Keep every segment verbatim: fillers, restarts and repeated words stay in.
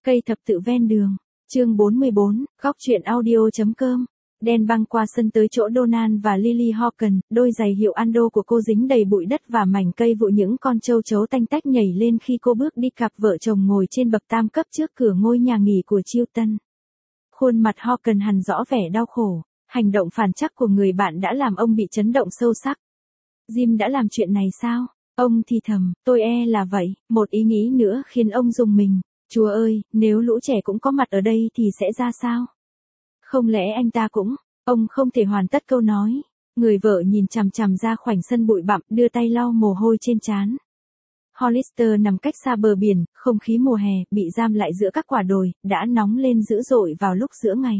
Cây thập tự ven đường. Chương bốn mươi bốn, góc truyện audio.com. Dan băng qua sân tới chỗ Donald và Lily Hawken, đôi giày hiệu Ando của cô dính đầy bụi đất và mảnh cây vụ những con châu chấu tanh tách nhảy lên khi cô bước đi. Cặp vợ chồng ngồi trên bậc tam cấp trước cửa ngôi nhà nghỉ của Chilton. Khuôn mặt Hawken hằn rõ vẻ đau khổ, hành động phản trắc của người bạn đã làm ông bị chấn động sâu sắc. Jim đã làm chuyện này sao? Ông thì thầm, tôi e là vậy. Một ý nghĩ nữa khiến ông rùng mình. Chúa ơi, nếu lũ trẻ cũng có mặt ở đây thì sẽ ra sao? Không lẽ anh ta cũng... Ông không thể hoàn tất câu nói. Người vợ nhìn chằm chằm ra khoảnh sân bụi bặm, đưa tay lau mồ hôi trên trán. Hollister nằm cách xa bờ biển, không khí mùa hè, bị giam lại giữa các quả đồi, đã nóng lên dữ dội vào lúc giữa ngày.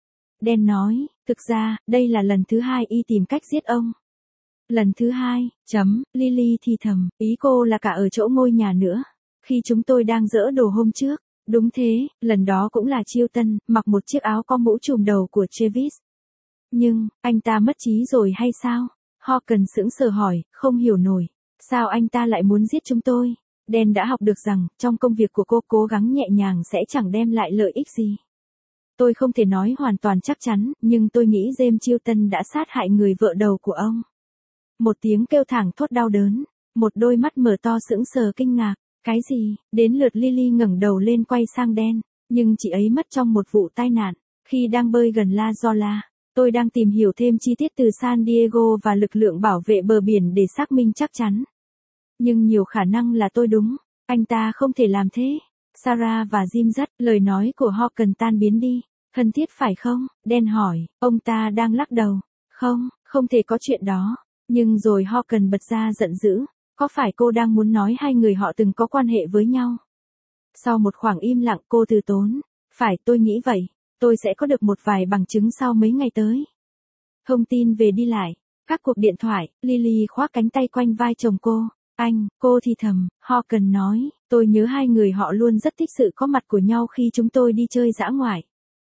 Dan nói, thực ra, đây là lần thứ hai y tìm cách giết ông. Lần thứ hai, chấm, Lily thì thầm, ý cô là cả ở chỗ ngôi nhà nữa. Khi chúng tôi đang dỡ đồ hôm trước. Đúng thế, lần đó cũng là Chilton, mặc một chiếc áo có mũ trùm đầu của Travis. Nhưng, anh ta mất trí rồi hay sao? Hawken sững sờ hỏi, không hiểu nổi. Sao anh ta lại muốn giết chúng tôi? Dan đã học được rằng, trong công việc của cô cố gắng nhẹ nhàng sẽ chẳng đem lại lợi ích gì. Tôi không thể nói hoàn toàn chắc chắn, nhưng tôi nghĩ James Chilton đã sát hại người vợ đầu của ông. Một tiếng kêu thảng thốt đau đớn, một đôi mắt mở to sững sờ kinh ngạc. Cái gì? Đến lượt Lily ngẩng đầu lên quay sang Dan, nhưng chị ấy mất trong một vụ tai nạn, khi đang bơi gần La Jolla. Tôi đang tìm hiểu thêm chi tiết từ San Diego và lực lượng bảo vệ bờ biển để xác minh chắc chắn. Nhưng nhiều khả năng là tôi đúng, anh ta không thể làm thế. Sarah và Jim dắt, lời nói của Hawken tan biến đi. Thân thiết phải không? Dan hỏi, ông ta đang lắc đầu. Không, không thể có chuyện đó. Nhưng rồi Hawken bật ra giận dữ. Có phải cô đang muốn nói hai người họ từng có quan hệ với nhau? Sau một khoảng im lặng cô từ tốn. Phải, tôi nghĩ vậy. Tôi sẽ có được một vài bằng chứng sau mấy ngày tới. Thông tin về đi lại. Các cuộc điện thoại, Lily khoác cánh tay quanh vai chồng cô. Anh, cô thì thầm, Hawken nói, tôi nhớ hai người họ luôn rất thích sự có mặt của nhau khi chúng tôi đi chơi dã ngoại.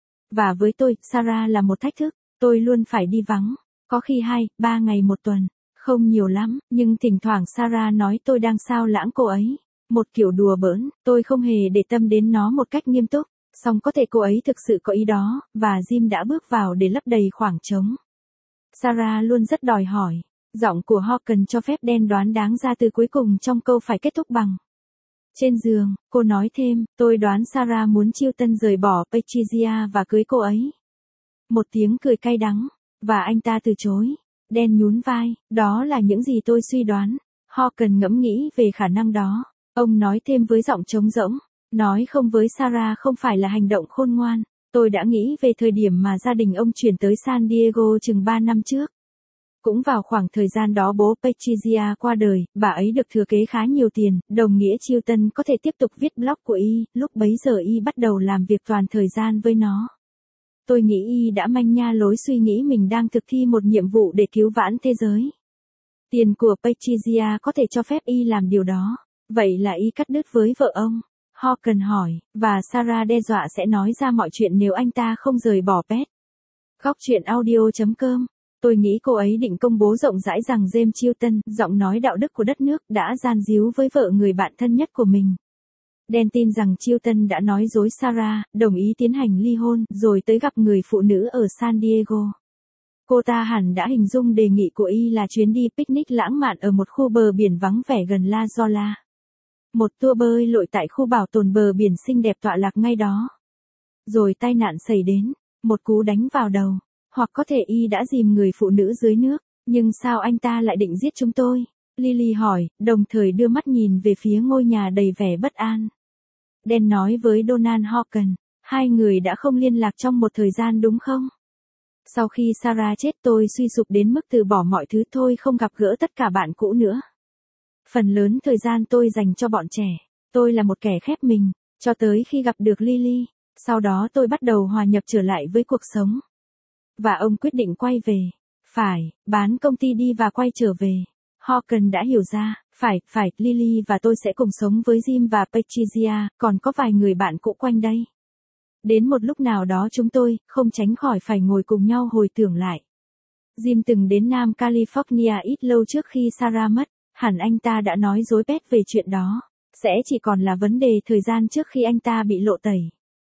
Và với tôi, Sarah là một thách thức, tôi luôn phải đi vắng. Có khi hai, ba ngày một tuần. Không nhiều lắm, nhưng thỉnh thoảng Sarah nói tôi đang sao lãng cô ấy. Một kiểu đùa bỡn, tôi không hề để tâm đến nó một cách nghiêm túc. Song có thể cô ấy thực sự có ý đó, và Jim đã bước vào để lấp đầy khoảng trống. Sarah luôn rất đòi hỏi. Giọng của Hawken cho phép Dan đoán đáng ra từ cuối cùng trong câu phải kết thúc bằng. Trên giường, cô nói thêm, tôi đoán Sarah muốn Chilton rời bỏ Patricia và cưới cô ấy. Một tiếng cười cay đắng, và anh ta từ chối. Dan nhún vai, đó là những gì tôi suy đoán. Hawken ngẫm nghĩ về khả năng đó. Ông nói thêm với giọng trống rỗng. Nói không với Sarah không phải là hành động khôn ngoan. Tôi đã nghĩ về thời điểm mà gia đình ông chuyển tới San Diego chừng ba năm trước. Cũng vào khoảng thời gian đó bố Patricia qua đời, bà ấy được thừa kế khá nhiều tiền, đồng nghĩa Chilton có thể tiếp tục viết blog của y, lúc bấy giờ y bắt đầu làm việc toàn thời gian với nó. Tôi nghĩ y đã manh nha lối suy nghĩ mình đang thực thi một nhiệm vụ để cứu vãn thế giới. Tiền của Patricia có thể cho phép y làm điều đó. Vậy là y cắt đứt với vợ ông. Hawken hỏi, và Sarah đe dọa sẽ nói ra mọi chuyện nếu anh ta không rời bỏ Pet. Góc truyện audio.com. Tôi nghĩ cô ấy định công bố rộng rãi rằng James Chilton, giọng nói đạo đức của đất nước, đã gian díu với vợ người bạn thân nhất của mình. Dan tin rằng Chilton đã nói dối Sarah, đồng ý tiến hành ly hôn, rồi tới gặp người phụ nữ ở San Diego. Cô ta hẳn đã hình dung đề nghị của y là chuyến đi picnic lãng mạn ở một khu bờ biển vắng vẻ gần La Jolla. Một tour bơi lội tại khu bảo tồn bờ biển xinh đẹp tọa lạc ngay đó. Rồi tai nạn xảy đến, một cú đánh vào đầu. Hoặc có thể y đã dìm người phụ nữ dưới nước. Nhưng sao anh ta lại định giết chúng tôi? Lily hỏi, đồng thời đưa mắt nhìn về phía ngôi nhà đầy vẻ bất an. Dan nói với Donald Hawken, hai người đã không liên lạc trong một thời gian đúng không? Sau khi Sarah chết tôi suy sụp đến mức từ bỏ mọi thứ, thôi không gặp gỡ tất cả bạn cũ nữa. Phần lớn thời gian tôi dành cho bọn trẻ. Tôi là một kẻ khép mình, cho tới khi gặp được Lily. Sau đó tôi bắt đầu hòa nhập trở lại với cuộc sống. Và ông quyết định quay về. Phải, bán công ty đi và quay trở về. Hawken đã hiểu ra, phải, phải, Lily và tôi sẽ cùng sống với Jim và Patricia, còn có vài người bạn cũ quanh đây. Đến một lúc nào đó chúng tôi, không tránh khỏi phải ngồi cùng nhau hồi tưởng lại. Jim từng đến Nam California ít lâu trước khi Sarah mất, hẳn anh ta đã nói dối Pet về chuyện đó. Sẽ chỉ còn là vấn đề thời gian trước khi anh ta bị lộ tẩy.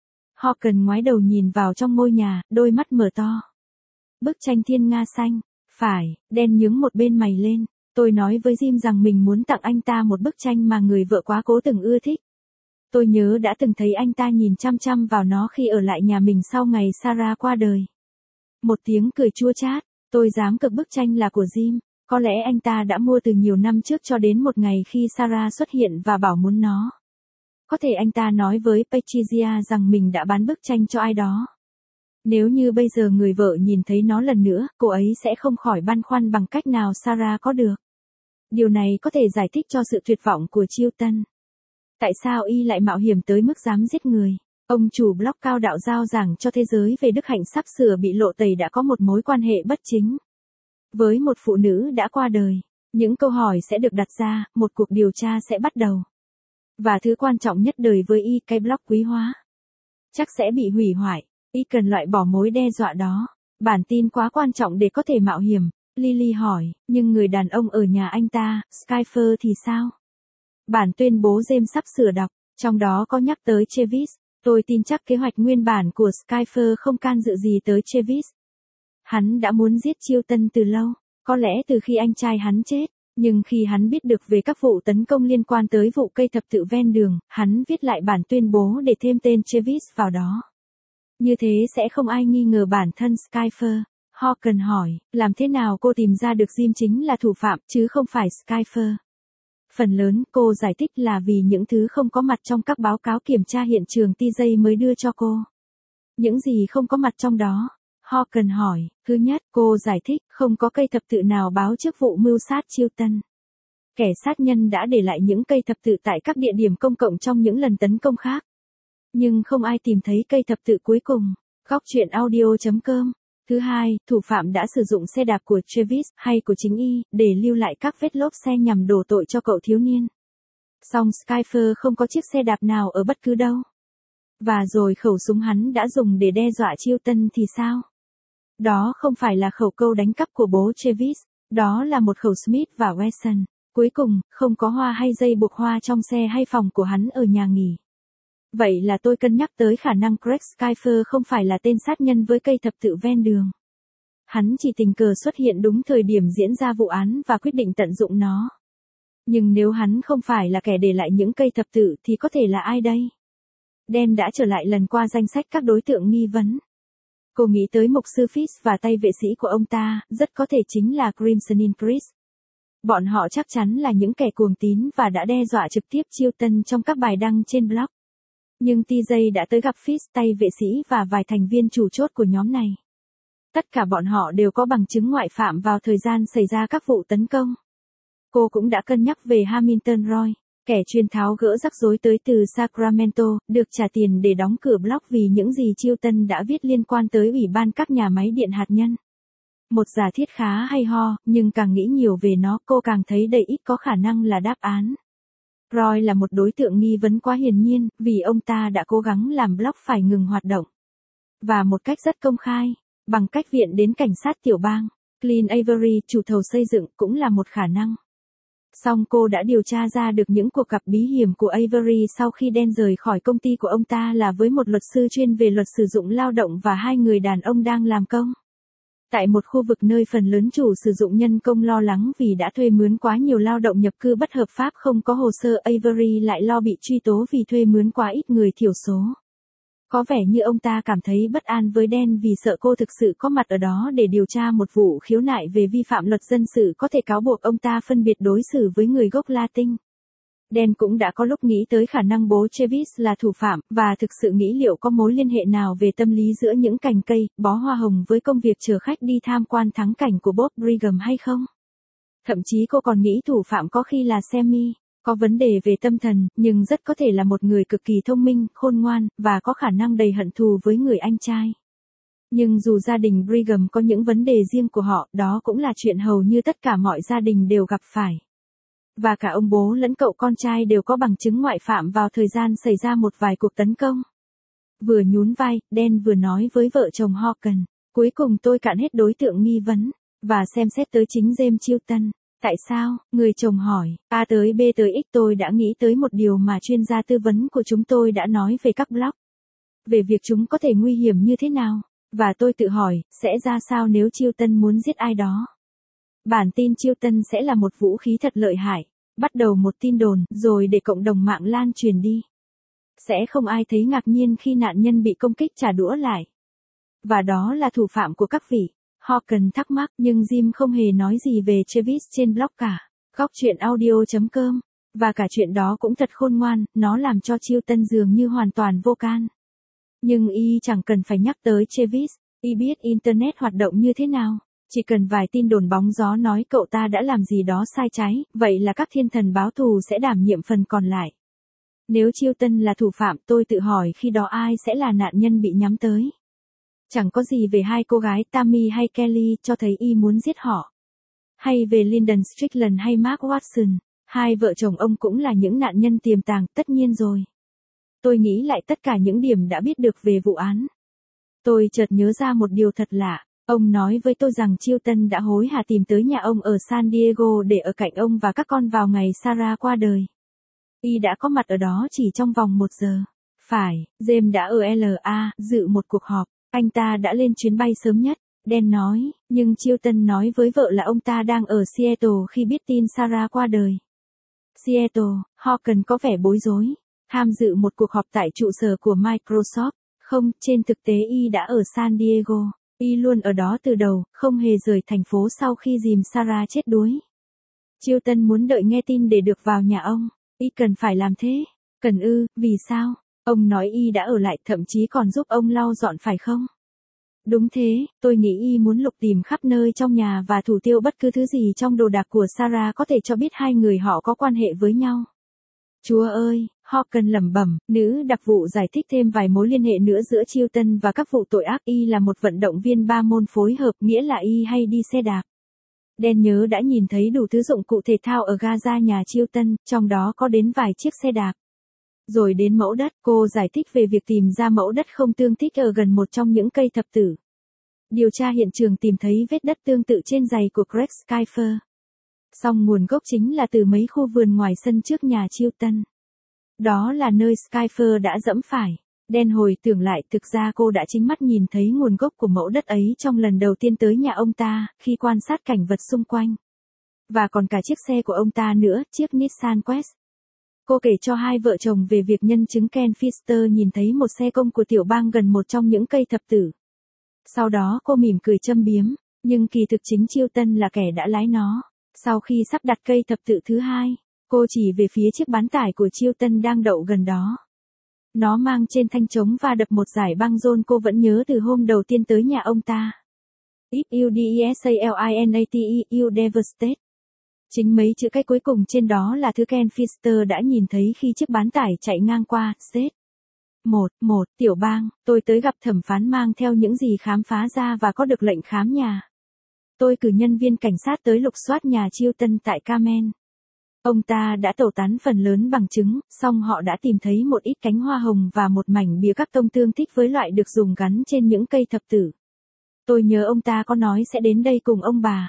Hawken ngoái đầu nhìn vào trong ngôi nhà, đôi mắt mở to. Bức tranh thiên nga xanh. Phải, đen nhướng một bên mày lên. Tôi nói với Jim rằng mình muốn tặng anh ta một bức tranh mà người vợ quá cố từng ưa thích. Tôi nhớ đã từng thấy anh ta nhìn chăm chăm vào nó khi ở lại nhà mình sau ngày Sarah qua đời. Một tiếng cười chua chát, tôi dám cược bức tranh là của Jim. Có lẽ anh ta đã mua từ nhiều năm trước cho đến một ngày khi Sarah xuất hiện và bảo muốn nó. Có thể anh ta nói với Patricia rằng mình đã bán bức tranh cho ai đó. Nếu như bây giờ người vợ nhìn thấy nó lần nữa, cô ấy sẽ không khỏi băn khoăn bằng cách nào Sarah có được. Điều này có thể giải thích cho sự tuyệt vọng của Chilton. Tại sao y lại mạo hiểm tới mức dám giết người? Ông chủ blog cao đạo giao giảng cho thế giới về đức hạnh sắp sửa bị lộ tẩy đã có một mối quan hệ bất chính. Với một phụ nữ đã qua đời, những câu hỏi sẽ được đặt ra, một cuộc điều tra sẽ bắt đầu. Và thứ quan trọng nhất đời với y, cái blog quý hóa, chắc sẽ bị hủy hoại. Y cần loại bỏ mối đe dọa đó. Bản tin quá quan trọng để có thể mạo hiểm. Lily hỏi, nhưng người đàn ông ở nhà anh ta, Skyfer thì sao? Bản tuyên bố James sắp sửa đọc, trong đó có nhắc tới Travis. Tôi tin chắc kế hoạch nguyên bản của Skyfer không can dự gì tới Travis. Hắn đã muốn giết Chilton từ lâu, có lẽ từ khi anh trai hắn chết. Nhưng khi hắn biết được về các vụ tấn công liên quan tới vụ cây thập tự ven đường, hắn viết lại bản tuyên bố để thêm tên Travis vào đó. Như thế sẽ không ai nghi ngờ bản thân Skyfer. Hawken hỏi, làm thế nào cô tìm ra được Jim chính là thủ phạm, chứ không phải Skyfer? Phần lớn, cô giải thích là vì những thứ không có mặt trong các báo cáo kiểm tra hiện trường tê giây mới đưa cho cô. Những gì không có mặt trong đó? Hawken hỏi, thứ nhất, cô giải thích, không có cây thập tự nào báo trước vụ mưu sát Chilton. Kẻ sát nhân đã để lại những cây thập tự tại các địa điểm công cộng trong những lần tấn công khác. Nhưng không ai tìm thấy cây thập tự cuối cùng. Góc truyện audio chấm com. Thứ hai, thủ phạm đã sử dụng xe đạp của Travis, hay của chính y, để lưu lại các vết lốp xe nhằm đổ tội cho cậu thiếu niên. Song Skyfer không có chiếc xe đạp nào ở bất cứ đâu. Và rồi khẩu súng hắn đã dùng để đe dọa Chilton thì sao? Đó không phải là khẩu câu đánh cắp của bố Travis, đó là một khẩu Smith và Wesson. Cuối cùng, không có hoa hay dây buộc hoa trong xe hay phòng của hắn ở nhà nghỉ. Vậy là tôi cân nhắc tới khả năng Craig Skyfer không phải là tên sát nhân với cây thập tự ven đường. Hắn chỉ tình cờ xuất hiện đúng thời điểm diễn ra vụ án và quyết định tận dụng nó. Nhưng nếu hắn không phải là kẻ để lại những cây thập tự thì có thể là ai đây? Dan đã trở lại lần qua danh sách các đối tượng nghi vấn. Cô nghĩ tới mục sư Fish và tay vệ sĩ của ông ta, rất có thể chính là Crimson Increase. Bọn họ chắc chắn là những kẻ cuồng tín và đã đe dọa trực tiếp Chilton trong các bài đăng trên blog. Nhưng tê giây đã tới gặp Fish, tay vệ sĩ và vài thành viên chủ chốt của nhóm này. Tất cả bọn họ đều có bằng chứng ngoại phạm vào thời gian xảy ra các vụ tấn công. Cô cũng đã cân nhắc về Hamilton Roy, kẻ chuyên tháo gỡ rắc rối tới từ Sacramento, được trả tiền để đóng cửa blog vì những gì Chilton đã viết liên quan tới ủy ban các nhà máy điện hạt nhân. Một giả thiết khá hay ho, nhưng càng nghĩ nhiều về nó cô càng thấy đầy ít có khả năng là đáp án. Roy là một đối tượng nghi vấn quá hiển nhiên, vì ông ta đã cố gắng làm blog phải ngừng hoạt động. Và một cách rất công khai, bằng cách viện đến cảnh sát tiểu bang. Clint Avery, chủ thầu xây dựng, cũng là một khả năng. Song cô đã điều tra ra được những cuộc gặp bí hiểm của Avery sau khi Dan rời khỏi công ty của ông ta là với một luật sư chuyên về luật sử dụng lao động và hai người đàn ông đang làm công. Tại một khu vực nơi phần lớn chủ sử dụng nhân công lo lắng vì đã thuê mướn quá nhiều lao động nhập cư bất hợp pháp không có hồ sơ, Avery lại lo bị truy tố vì thuê mướn quá ít người thiểu số. Có vẻ như ông ta cảm thấy bất an với Dan vì sợ cô thực sự có mặt ở đó để điều tra một vụ khiếu nại về vi phạm luật dân sự có thể cáo buộc ông ta phân biệt đối xử với người gốc Latin. Dan cũng đã có lúc nghĩ tới khả năng bố Travis là thủ phạm, và thực sự nghĩ liệu có mối liên hệ nào về tâm lý giữa những cành cây, bó hoa hồng với công việc chở khách đi tham quan thắng cảnh của Bob Brigham hay không? Thậm chí cô còn nghĩ thủ phạm có khi là Sammy, có vấn đề về tâm thần, nhưng rất có thể là một người cực kỳ thông minh, khôn ngoan, và có khả năng đầy hận thù với người anh trai. Nhưng dù gia đình Brigham có những vấn đề riêng của họ, đó cũng là chuyện hầu như tất cả mọi gia đình đều gặp phải. Và cả ông bố lẫn cậu con trai đều có bằng chứng ngoại phạm vào thời gian xảy ra một vài cuộc tấn công. Vừa nhún vai, Dan vừa nói với vợ chồng Hawken, cuối cùng tôi cạn hết đối tượng nghi vấn, và xem xét tới chính James Chilton. Tại sao? Người chồng hỏi. A tới B tới X tôi đã nghĩ tới một điều mà chuyên gia tư vấn của chúng tôi đã nói về các blog. Về việc chúng có thể nguy hiểm như thế nào. Và tôi tự hỏi, sẽ ra sao nếu Chilton muốn giết ai đó? Bản tin Chilton sẽ là một vũ khí thật lợi hại. Bắt đầu một tin đồn, rồi để cộng đồng mạng lan truyền đi. Sẽ không ai thấy ngạc nhiên khi nạn nhân bị công kích trả đũa lại. Và đó là thủ phạm của các vị. Hawken thắc mắc, nhưng Jim không hề nói gì về Travis trên blog cả. Góc chuyện audio chấm com. Và cả chuyện đó cũng thật khôn ngoan, nó làm cho Chilton dường như hoàn toàn vô can. Nhưng y chẳng cần phải nhắc tới Travis, y biết Internet hoạt động như thế nào. Chỉ cần vài tin đồn bóng gió nói cậu ta đã làm gì đó sai trái, vậy là các thiên thần báo thù sẽ đảm nhiệm phần còn lại. Nếu Chilton là thủ phạm, tôi tự hỏi khi đó ai sẽ là nạn nhân bị nhắm tới. Chẳng có gì về hai cô gái Tammy hay Kelly cho thấy y muốn giết họ. Hay về Lyndon Strickland hay Mark Watson, hai vợ chồng ông cũng là những nạn nhân tiềm tàng, tất nhiên rồi. Tôi nghĩ lại tất cả những điểm đã biết được về vụ án. Tôi chợt nhớ ra một điều thật lạ. Ông nói với tôi rằng Chilton đã hối hả tìm tới nhà ông ở San Diego để ở cạnh ông và các con vào ngày Sarah qua đời. Y đã có mặt ở đó chỉ trong vòng một giờ. Phải, James đã ở lờ a, dự một cuộc họp. Anh ta đã lên chuyến bay sớm nhất, Dan nói, nhưng Chilton nói với vợ là ông ta đang ở Seattle khi biết tin Sarah qua đời. Seattle, Hawken có vẻ bối rối. Tham dự một cuộc họp tại trụ sở của Microsoft. Không, trên thực tế y đã ở San Diego. Y luôn ở đó từ đầu, không hề rời thành phố sau khi dìm Sarah chết đuối. Chilton muốn đợi nghe tin để được vào nhà ông. Y cần phải làm thế. Cần ư, vì sao? Ông nói y đã ở lại, thậm chí còn giúp ông lau dọn phải không? Đúng thế, tôi nghĩ y muốn lục tìm khắp nơi trong nhà và thủ tiêu bất cứ thứ gì trong đồ đạc của Sarah có thể cho biết hai người họ có quan hệ với nhau. Chúa ơi, Hawken lẩm bẩm, nữ đặc vụ giải thích thêm vài mối liên hệ nữa giữa Chilton và các vụ tội ác. Y là một vận động viên ba môn phối hợp, nghĩa là y hay đi xe đạp. Dan nhớ đã nhìn thấy đủ thứ dụng cụ thể thao ở Gaza nhà Chilton, trong đó có đến vài chiếc xe đạp. Rồi đến mẫu đất, cô giải thích về việc tìm ra mẫu đất không tương thích ở gần một trong những cây thập tử. Điều tra hiện trường tìm thấy vết đất tương tự trên giày của Greg Schieffer. Song nguồn gốc chính là từ mấy khu vườn ngoài sân trước nhà Chilton. Đó là nơi Schieffer đã dẫm phải. Dan hồi tưởng lại, thực ra cô đã chính mắt nhìn thấy nguồn gốc của mẫu đất ấy trong lần đầu tiên tới nhà ông ta, khi quan sát cảnh vật xung quanh. Và còn cả chiếc xe của ông ta nữa, chiếc Nissan Quest. Cô kể cho hai vợ chồng về việc nhân chứng Ken Pfister nhìn thấy một xe công của tiểu bang gần một trong những cây thập tử. Sau đó cô mỉm cười châm biếm, nhưng kỳ thực chính Chilton là kẻ đã lái nó. Sau khi sắp đặt cây thập tự thứ hai, cô chỉ về phía chiếc bán tải của Chilton đang đậu gần đó. Nó mang trên thanh trống và đập một dải băng rôn cô vẫn nhớ từ hôm đầu tiên tới nhà ông ta. If you desalinate you devastate. Chính mấy chữ cái cuối cùng trên đó là thứ Ken Pfister đã nhìn thấy khi chiếc bán tải chạy ngang qua, State. Một, một, tiểu bang, tôi tới gặp thẩm phán mang theo những gì khám phá ra và có được lệnh khám nhà. Tôi cử nhân viên cảnh sát tới lục soát nhà Chilton tại Carmen. Ông ta đã tẩu tán phần lớn bằng chứng, song họ đã tìm thấy một ít cánh hoa hồng và một mảnh bìa các tông tương thích với loại được dùng gắn trên những cây thập tử. Tôi nhớ ông ta có nói sẽ đến đây cùng ông bà.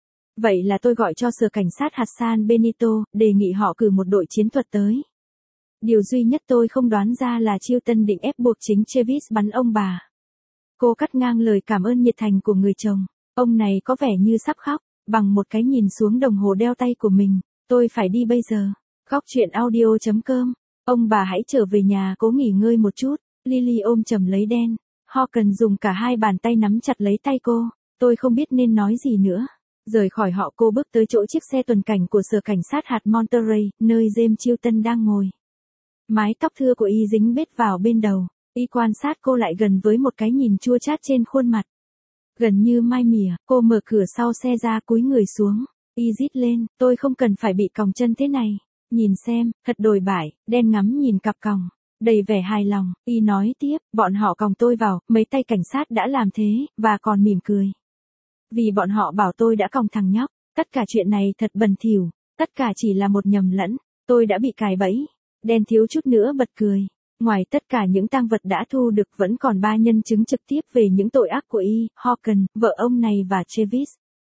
Vậy là tôi gọi cho sở cảnh sát hạt San Benito, đề nghị họ cử một đội chiến thuật tới. Điều duy nhất tôi không đoán ra là Chilton định ép buộc chính Travis bắn ông bà. Cô cắt ngang lời cảm ơn nhiệt thành của người chồng. Ông này có vẻ như sắp khóc, bằng một cái nhìn xuống đồng hồ đeo tay của mình. Tôi phải đi bây giờ. Góc chuyện audio chấm com. Ông bà hãy trở về nhà cố nghỉ ngơi một chút. Lily ôm chầm lấy Dan. Hawken dùng cả hai bàn tay nắm chặt lấy tay cô. Tôi không biết nên nói gì nữa. Rời khỏi họ, cô bước tới chỗ chiếc xe tuần cảnh của sở cảnh sát hạt Monterey, nơi James Chilton đang ngồi. Mái tóc thưa của y dính bết vào bên đầu. Y quan sát cô lại gần với một cái nhìn chua chát trên khuôn mặt. Gần như mai mỉa, cô mở cửa sau xe ra, cúi người xuống. Y rít lên, tôi không cần phải bị còng chân thế này. Nhìn xem, thật đồi bại. Dan ngắm nhìn cặp còng, đầy vẻ hài lòng. Y nói tiếp, bọn họ còng tôi vào, mấy tay cảnh sát đã làm thế, và còn mỉm cười. Vì bọn họ bảo tôi đã còng thằng nhóc. Tất cả chuyện này thật bẩn thỉu. Tất cả chỉ là một nhầm lẫn. Tôi đã bị cài bẫy. Dan thiếu chút nữa bật cười. Ngoài tất cả những tang vật đã thu được, vẫn còn ba nhân chứng trực tiếp về những tội ác của y, Hawken, vợ ông này và Travis.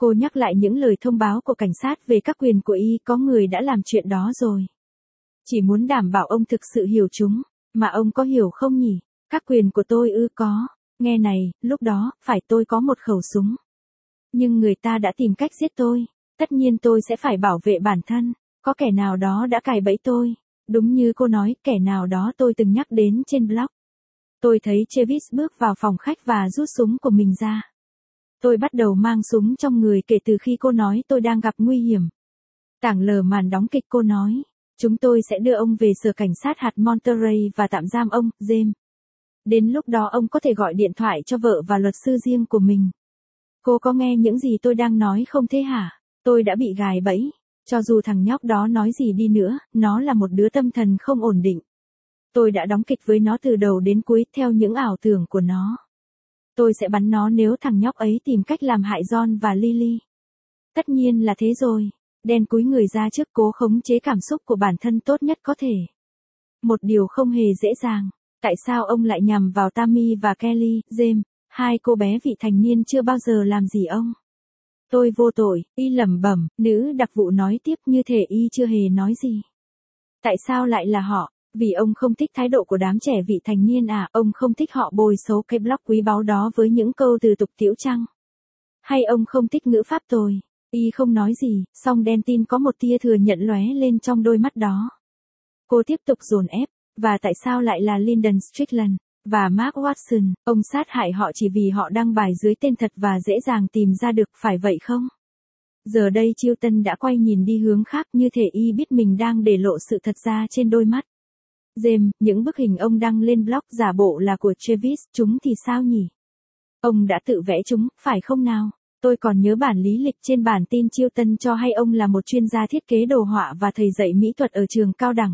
Cô nhắc lại những lời thông báo của cảnh sát về các quyền của y, có người đã làm chuyện đó rồi. Chỉ muốn đảm bảo ông thực sự hiểu chúng, mà ông có hiểu không nhỉ? Các quyền của tôi ư? Có. Nghe này, lúc đó, phải tôi có một khẩu súng. Nhưng người ta đã tìm cách giết tôi. Tất nhiên tôi sẽ phải bảo vệ bản thân. Có kẻ nào đó đã cài bẫy tôi. Đúng như cô nói, kẻ nào đó tôi từng nhắc đến trên blog. Tôi thấy Travis bước vào phòng khách và rút súng của mình ra. Tôi bắt đầu mang súng trong người kể từ khi cô nói tôi đang gặp nguy hiểm. Tảng lờ màn đóng kịch, cô nói, chúng tôi sẽ đưa ông về sở cảnh sát hạt Monterey và tạm giam ông, James. Đến lúc đó ông có thể gọi điện thoại cho vợ và luật sư riêng của mình. Cô có nghe những gì tôi đang nói không thế hả? Tôi đã bị gài bẫy. Cho dù thằng nhóc đó nói gì đi nữa, nó là một đứa tâm thần không ổn định. Tôi đã đóng kịch với nó từ đầu đến cuối theo những ảo tưởng của nó. Tôi sẽ bắn nó nếu thằng nhóc ấy tìm cách làm hại John và Lily. Tất nhiên là thế rồi. Dan cúi người ra trước, cố khống chế cảm xúc của bản thân tốt nhất có thể. Một điều không hề dễ dàng. Tại sao ông lại nhằm vào Tammy và Kelly, James? Hai cô bé vị thành niên chưa bao giờ làm gì ông. Tôi vô tội, y lẩm bẩm, nữ đặc vụ nói tiếp như thể y chưa hề nói gì. Tại sao lại là họ? Vì ông không thích thái độ của đám trẻ vị thành niên à? Ông không thích họ bồi xấu cái blog quý báu đó với những câu từ tục tĩu chăng? Hay ông không thích ngữ pháp tồi? Y không nói gì, song đen tin có một tia thừa nhận lóe lên trong đôi mắt đó. Cô tiếp tục dồn ép, và tại sao lại là Lyndon Strickland và Mark Watson? Ông sát hại họ chỉ vì họ đăng bài dưới tên thật và dễ dàng tìm ra được, phải vậy không? Giờ đây Chilton đã quay nhìn đi hướng khác, như thể y biết mình đang để lộ sự thật ra trên đôi mắt. James, những bức hình ông đăng lên blog giả bộ là của Travis, chúng thì sao nhỉ? Ông đã tự vẽ chúng, phải không nào? Tôi còn nhớ bản lý lịch trên bản tin Chilton cho hay ông là một chuyên gia thiết kế đồ họa và thầy dạy mỹ thuật ở trường cao đẳng.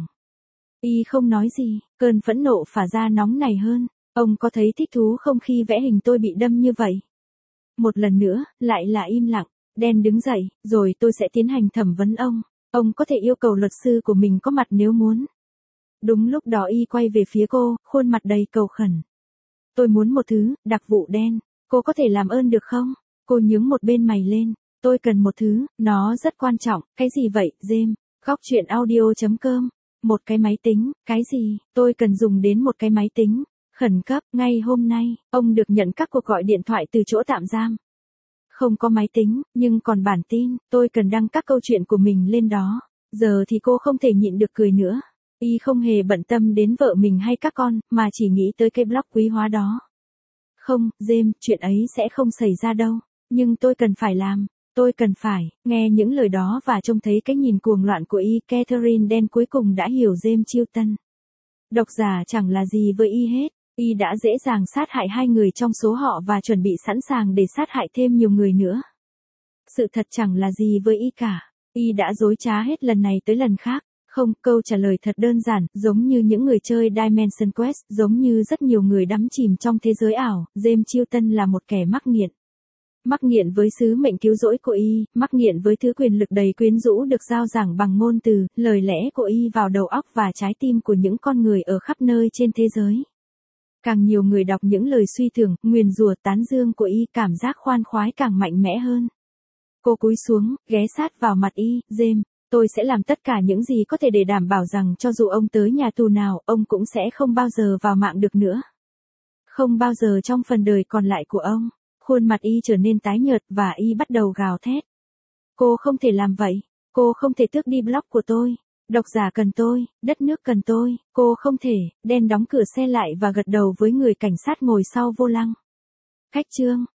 Y không nói gì, cơn phẫn nộ phả ra nóng nảy hơn. Ông có thấy thích thú không khi vẽ hình tôi bị đâm như vậy? Một lần nữa, lại là im lặng. Dan đứng dậy, rồi tôi sẽ tiến hành thẩm vấn ông. Ông có thể yêu cầu luật sư của mình có mặt nếu muốn. Đúng lúc đó y quay về phía cô, khuôn mặt đầy cầu khẩn. Tôi muốn một thứ, đặc vụ Dan. Cô có thể làm ơn được không? Cô nhướng một bên mày lên. Tôi cần một thứ, nó rất quan trọng. Cái gì vậy, James? Góc chuyện audio chấm com. Một cái máy tính. Cái gì? Tôi cần dùng đến một cái máy tính. Khẩn cấp, ngay hôm nay, ông được nhận các cuộc gọi điện thoại từ chỗ tạm giam. Không có máy tính, nhưng còn bản tin, tôi cần đăng các câu chuyện của mình lên đó. Giờ thì cô không thể nhịn được cười nữa. Y không hề bận tâm đến vợ mình hay các con, mà chỉ nghĩ tới cái blog quý hóa đó. Không, James, chuyện ấy sẽ không xảy ra đâu. Nhưng tôi cần phải làm. Tôi cần phải, nghe những lời đó và trông thấy cái nhìn cuồng loạn của y, Catherine Dan cuối cùng đã hiểu James Chilton. Độc giả chẳng là gì với y hết. Y đã dễ dàng sát hại hai người trong số họ và chuẩn bị sẵn sàng để sát hại thêm nhiều người nữa. Sự thật chẳng là gì với y cả. Y đã dối trá hết lần này tới lần khác. Không, câu trả lời thật đơn giản, giống như những người chơi Dimension Quest, giống như rất nhiều người đắm chìm trong thế giới ảo, James Chilton là một kẻ mắc nghiện. Mắc nghiện với sứ mệnh cứu rỗi của y, mắc nghiện với thứ quyền lực đầy quyến rũ được giao giảng bằng ngôn từ, lời lẽ của y vào đầu óc và trái tim của những con người ở khắp nơi trên thế giới. Càng nhiều người đọc những lời suy tưởng, nguyền rủa, tán dương của y, cảm giác khoan khoái càng mạnh mẽ hơn. Cô cúi xuống, ghé sát vào mặt y, James, tôi sẽ làm tất cả những gì có thể để đảm bảo rằng cho dù ông tới nhà tù nào, ông cũng sẽ không bao giờ vào mạng được nữa. Không bao giờ trong phần đời còn lại của ông. Khuôn mặt y trở nên tái nhợt và y bắt đầu gào thét. Cô không thể làm vậy. Cô không thể tước đi blog của tôi. Độc giả cần tôi, đất nước cần tôi. Cô không thể. Dan đóng cửa xe lại và gật đầu với người cảnh sát ngồi sau vô lăng. Khách trương.